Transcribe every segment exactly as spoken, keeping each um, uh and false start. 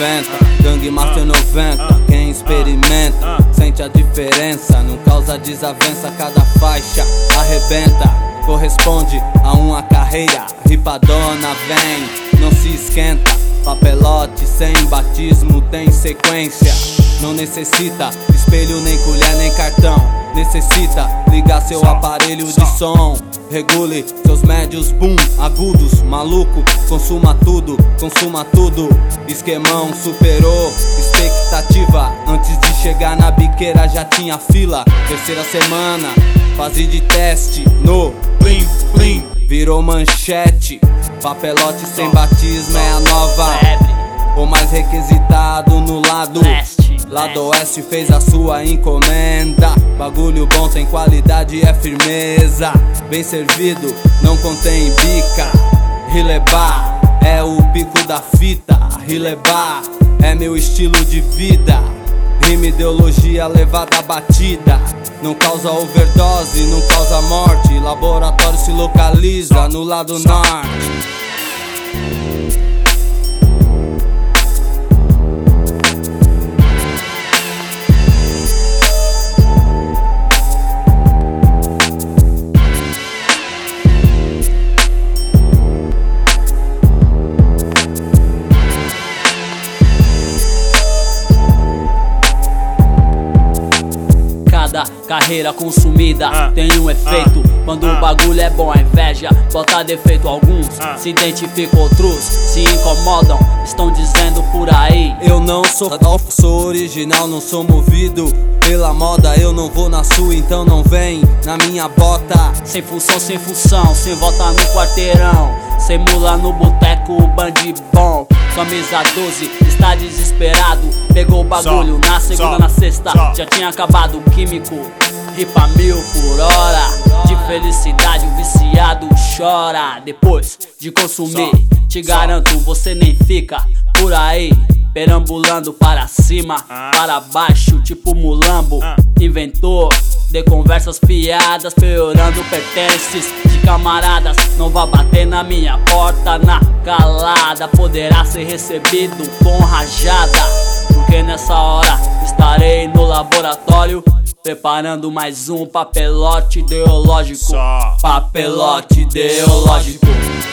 noventa, Gangue Master noventa. Quem experimenta sente a diferença, não causa desavença, cada faixa arrebenta. Corresponde a uma carreira, ripadona vem, não se esquenta. Papelote sem batismo tem sequência. Não necessita espelho, nem colher, nem cartão. Necessita ligar seu aparelho de som. Regule seus médios, boom, agudos. Maluco, consuma tudo, consuma tudo. Esquemão superou expectativa. Antes de chegar na biqueira já tinha fila. Terceira semana, fase de teste no plim, plim. Virou manchete. Papelote sem batismo é a nova. O mais requisitado no lado Lado Oeste fez a sua encomenda. Bagulho bom tem qualidade, é firmeza. Bem servido, não contém bica. Rilebar é o pico da fita. Rilebar é meu estilo de vida. Rima, ideologia, levada batida. Não causa overdose, não causa morte. Laboratório se localiza no lado norte. Carreira consumida ah, tem um efeito ah, quando ah, o bagulho é bom, a inveja bota defeito. Alguns ah, se identificam, outros se incomodam, estão dizendo por aí. Eu não sou sou original, não sou movido pela moda. Eu não vou na sua, então não vem na minha bota. Sem função, sem função, sem volta no quarteirão, sem mula no boteco, bandibom. Camisa doze, está desesperado. Pegou o bagulho na segunda, na sexta, já tinha acabado o químico. Ripa mil por hora, de felicidade o viciado chora. Depois de consumir, te garanto, você nem fica por aí perambulando para cima, para baixo, tipo mulambo. Inventor de conversas fiadas, piorando pertences de camaradas. Não vá bater na minha porta na calada, poderá ser recebido com rajada, porque nessa hora estarei no laboratório preparando mais um papelote ideológico. Papelote ideológico.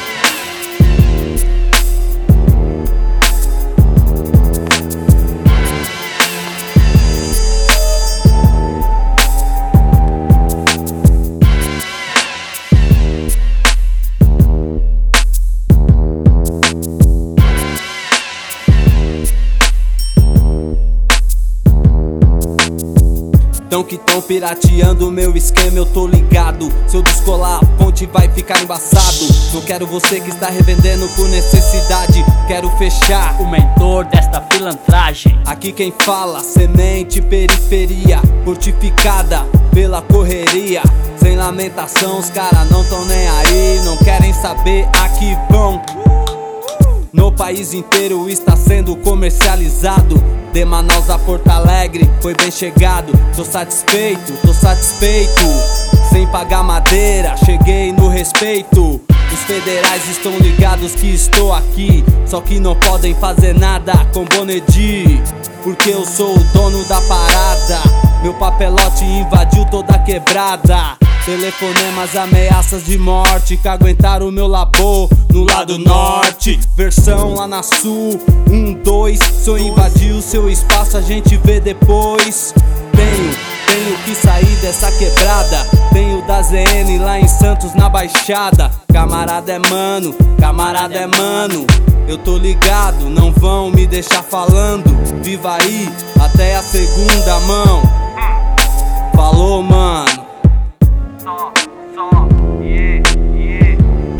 Tão que tão pirateando meu esquema, eu tô ligado. Se eu descolar a ponte vai ficar embaçado. Não quero você que está revendendo por necessidade. Quero fechar o mentor desta pilantragem. Aqui quem fala, semente periferia, fortificada pela correria. Sem lamentação, os caras não tão nem aí. Não querem saber, aqui vão. No país inteiro está sendo comercializado. De Manaus a Porto Alegre, foi bem chegado. Tô satisfeito, tô satisfeito. Sem pagar madeira, cheguei no respeito. Os federais estão ligados que estou aqui, só que não podem fazer nada com Bonedi, porque eu sou o dono da parada. Meu papelote invadiu toda a quebrada. Telefonemas, ameaças de morte que aguentaram o meu labor no lado norte. Versão lá na sul, um, dois. Se eu invadir o seu espaço a gente vê depois. Tenho, tenho que sair dessa quebrada. Tenho da Z N lá em Santos na Baixada. Camarada é mano, camarada é mano. Eu tô ligado, não vão me deixar falando. Viva aí, até a segunda mão. Falou, mano. Só, só, yeah, yeah.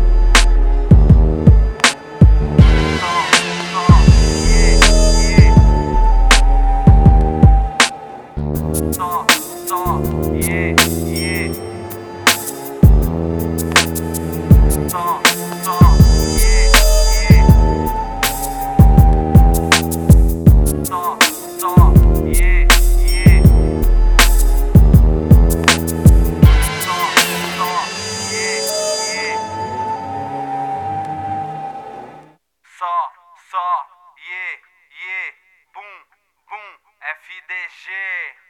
Só, só, yeah, yeah. Só, só, yeah, yeah. Só, só, yeah, yeah. Só, só, yeah, yeah. G.